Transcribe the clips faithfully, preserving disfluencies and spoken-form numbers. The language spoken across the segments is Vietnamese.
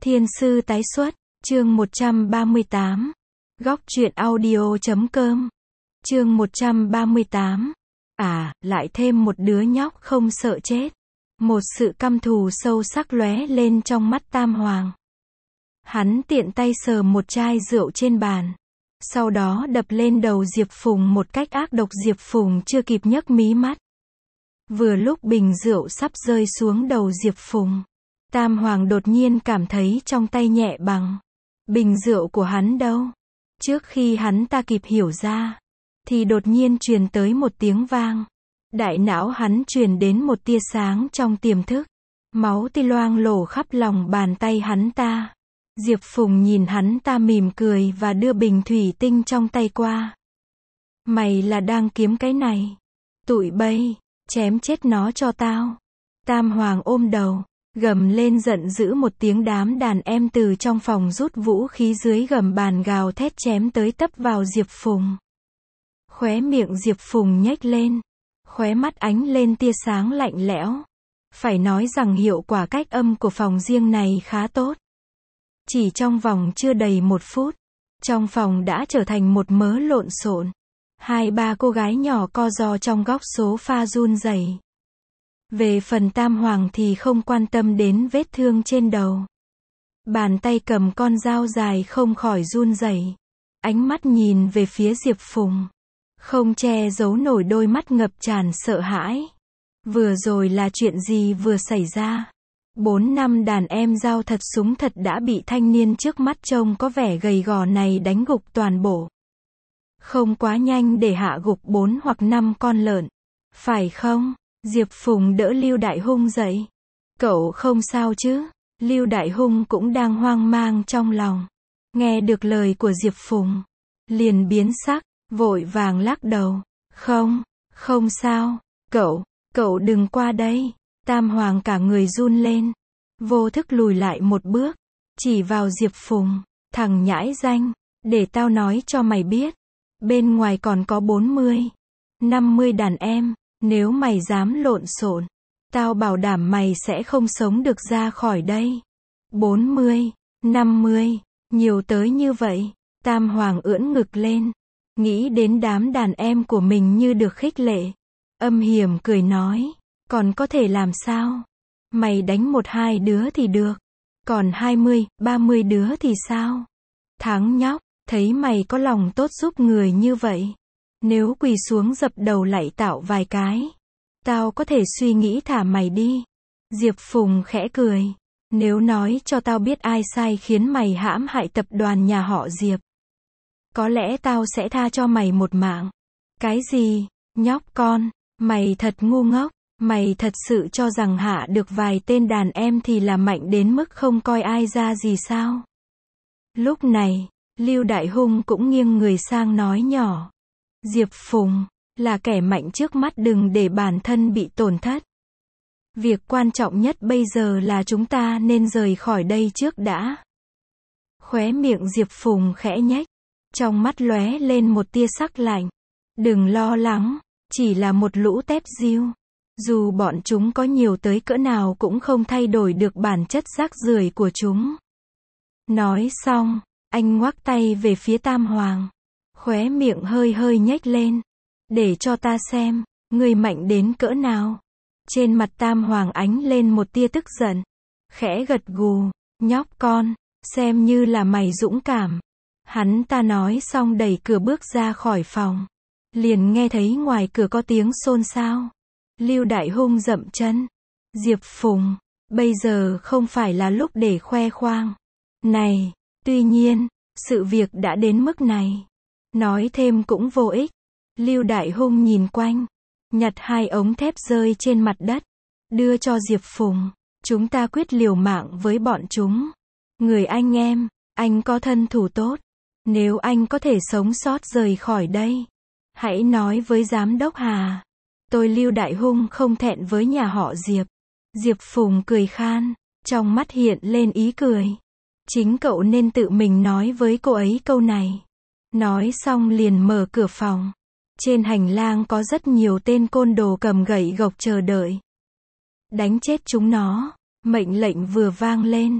Thiên sư tái xuất, chương một trăm ba mươi tám. Góc truyện audio chấm com. Chương một trăm ba mươi tám. À, lại thêm một đứa nhóc không sợ chết. Một sự căm thù sâu sắc lóe lên trong mắt Tam Hoàng. Hắn tiện tay sờ một chai rượu trên bàn. Sau đó đập lên đầu Diệp Phùng một cách ác độc. Diệp Phùng chưa kịp nhấc mí mắt. Vừa lúc bình rượu sắp rơi xuống đầu Diệp Phùng, Tam Hoàng đột nhiên cảm thấy trong tay nhẹ bằng bình rượu của hắn đâu. Trước khi hắn ta kịp hiểu ra, thì đột nhiên truyền tới một tiếng vang. Đại não hắn truyền đến một tia sáng trong tiềm thức. Máu tươi loang lổ khắp lòng bàn tay hắn ta. Diệp Phùng nhìn hắn ta mỉm cười và đưa bình thủy tinh trong tay qua. Mày là đang kiếm cái này? Tụi bay, chém chết nó cho tao. Tam Hoàng ôm đầu, gầm lên giận dữ một tiếng. Đám đàn em từ trong phòng rút vũ khí dưới gầm bàn gào thét chém tới tấp vào Diệp Phùng. Khóe miệng Diệp Phùng nhếch lên, khóe mắt ánh lên tia sáng lạnh lẽo. Phải nói rằng hiệu quả cách âm của phòng riêng này khá tốt. Chỉ trong vòng chưa đầy một phút, trong phòng đã trở thành một mớ lộn xộn. Hai ba cô gái nhỏ co ro trong góc sofa run rẩy. Về phần Tam Hoàng thì không quan tâm đến vết thương trên đầu. Bàn tay cầm con dao dài không khỏi run rẩy. Ánh mắt nhìn về phía Diệp Phùng, không che giấu nổi đôi mắt ngập tràn sợ hãi. Vừa rồi là chuyện gì vừa xảy ra? Bốn năm đàn em dao thật súng thật đã bị thanh niên trước mắt trông có vẻ gầy gò này đánh gục toàn bộ. Không quá nhanh để hạ gục bốn hoặc năm con lợn, phải không? Diệp Phùng đỡ Lưu Đại Hung dậy. Cậu không sao chứ? Lưu Đại Hung cũng đang hoang mang trong lòng. Nghe được lời của Diệp Phùng, liền biến sắc, vội vàng lắc đầu. Không, không sao, cậu, cậu đừng qua đây. Tam Hoàng cả người run lên, vô thức lùi lại một bước, chỉ vào Diệp Phùng. Thằng nhãi danh, để tao nói cho mày biết. Bên ngoài còn có bốn mươi, năm mươi đàn em. Nếu mày dám lộn xộn, tao bảo đảm mày sẽ không sống được ra khỏi đây. bốn mươi, năm mươi, nhiều tới như vậy. Tam Hoàng ưỡn ngực lên, nghĩ đến đám đàn em của mình như được khích lệ. Âm hiểm cười nói, còn có thể làm sao? Mày đánh một hai đứa thì được. Còn hai mươi, ba mươi đứa thì sao? Thắng nhóc, thấy mày có lòng tốt giúp người như vậy. Nếu quỳ xuống dập đầu lạy tạo vài cái, tao có thể suy nghĩ thả mày đi. Diệp Phùng khẽ cười. Nếu nói cho tao biết ai sai khiến mày hãm hại tập đoàn nhà họ Diệp, có lẽ tao sẽ tha cho mày một mạng. Cái gì? Nhóc con, mày thật ngu ngốc. Mày thật sự cho rằng hạ được vài tên đàn em thì là mạnh đến mức không coi ai ra gì sao? Lúc này, Lưu Đại Hung cũng nghiêng người sang nói nhỏ. Diệp Phùng, là kẻ mạnh trước mắt, đừng để bản thân bị tổn thất. Việc quan trọng nhất bây giờ là chúng ta nên rời khỏi đây trước đã. Khóe miệng Diệp Phùng khẽ nhếch, trong mắt lóe lên một tia sắc lạnh. Đừng lo lắng, chỉ là một lũ tép diêu. Dù bọn chúng có nhiều tới cỡ nào cũng không thay đổi được bản chất rác rưởi của chúng. Nói xong, anh ngoắc tay về phía Tam Hoàng. Khóe miệng hơi hơi nhếch lên. Để cho ta xem, ngươi mạnh đến cỡ nào. Trên mặt Tam Hoàng ánh lên một tia tức giận. Khẽ gật gù, nhóc con, xem như là mày dũng cảm. Hắn ta nói xong đẩy cửa bước ra khỏi phòng. Liền nghe thấy ngoài cửa có tiếng xôn xao. Lưu Đại Hung dậm chân. Diệp Phùng, bây giờ không phải là lúc để khoe khoang. Này, tuy nhiên, sự việc đã đến mức này. Nói thêm cũng vô ích. Lưu Đại Hung nhìn quanh, nhặt hai ống thép rơi trên mặt đất, đưa cho Diệp Phùng. Chúng ta quyết liều mạng với bọn chúng. Người anh em, anh có thân thủ tốt. Nếu anh có thể sống sót rời khỏi đây, hãy nói với Giám đốc Hà. Tôi Lưu Đại Hung không thẹn với nhà họ Diệp. Diệp Phùng cười khan, trong mắt hiện lên ý cười. Chính cậu nên tự mình nói với cô ấy câu này. Nói xong liền mở cửa phòng. Trên hành lang có rất nhiều tên côn đồ cầm gậy gộc chờ đợi. Đánh chết chúng nó. Mệnh lệnh vừa vang lên,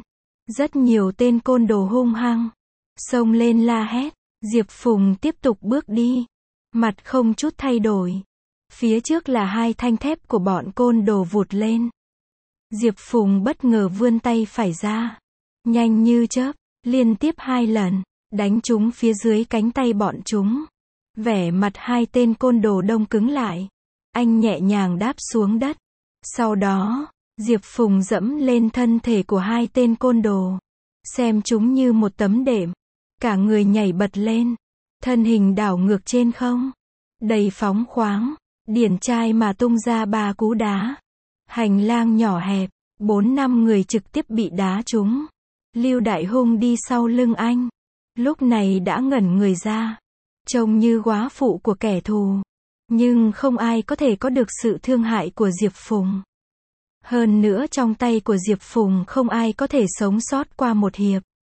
Rất nhiều tên côn đồ hung hăng xông lên la hét. Diệp Phùng tiếp tục bước đi, mặt không chút thay đổi. Phía trước là hai thanh thép của bọn côn đồ vụt lên. Diệp Phùng bất ngờ vươn tay phải ra, nhanh như chớp, liên tiếp hai lần, đánh trúng phía dưới cánh tay bọn chúng. Vẻ mặt hai tên côn đồ đông cứng lại. Anh nhẹ nhàng đáp xuống đất. Sau đó, Diệp Phùng dẫm lên thân thể của hai tên côn đồ, xem chúng như một tấm đệm. Cả người nhảy bật lên, thân hình đảo ngược trên không, đầy phóng khoáng, điển trai mà tung ra ba cú đá. Hành lang nhỏ hẹp, bốn năm người trực tiếp bị đá trúng. Lưu Đại Hung đi sau lưng anh, lúc này đã ngẩn người ra, trông như góa phụ của kẻ thù. Nhưng không ai có thể có được sự thương hại của Diệp Phùng. Hơn nữa trong tay của Diệp Phùng không ai có thể sống sót qua một hiệp.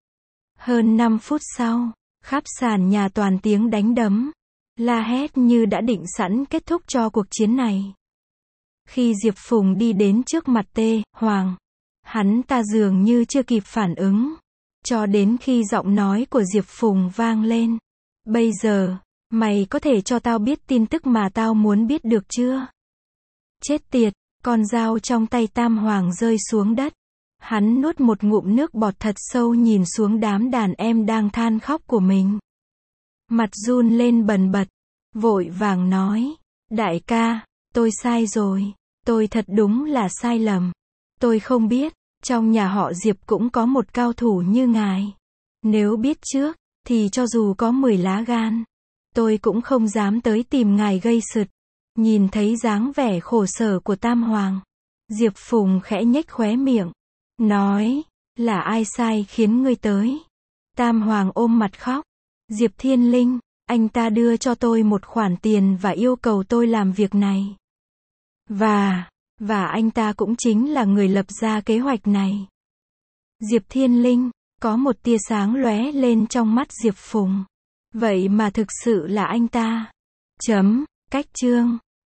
Hơn năm phút sau, khắp sàn nhà toàn tiếng đánh đấm, la hét như đã định sẵn kết thúc cho cuộc chiến này. Khi Diệp Phùng đi đến trước mặt Tê Hoàng, hắn ta dường như chưa kịp phản ứng, cho đến khi giọng nói của Diệp Phùng vang lên. Bây giờ, mày có thể cho tao biết tin tức mà tao muốn biết được chưa? Chết tiệt, con dao trong tay Tam Hoàng rơi xuống đất. Hắn nuốt một ngụm nước bọt thật sâu nhìn xuống đám đàn em đang than khóc của mình. Mặt run lên bần bật, vội vàng nói, đại ca, tôi sai rồi, tôi thật đúng là sai lầm. Tôi không biết, trong nhà họ Diệp cũng có một cao thủ như ngài. Nếu biết trước, thì cho dù có mười lá gan, tôi cũng không dám tới tìm ngài gây sứt. Nhìn thấy dáng vẻ khổ sở của Tam Hoàng, Diệp Phùng khẽ nhếch khóe miệng, nói, là ai sai khiến ngươi tới? Tam Hoàng ôm mặt khóc, Diệp Thiên Linh, anh ta đưa cho tôi một khoản tiền và yêu cầu tôi làm việc này. Và, và anh ta cũng chính là người lập ra kế hoạch này. Diệp Thiên Linh, có một tia sáng lóe lên trong mắt Diệp Phùng. Vậy mà thực sự là anh ta. Chấm, cách chương.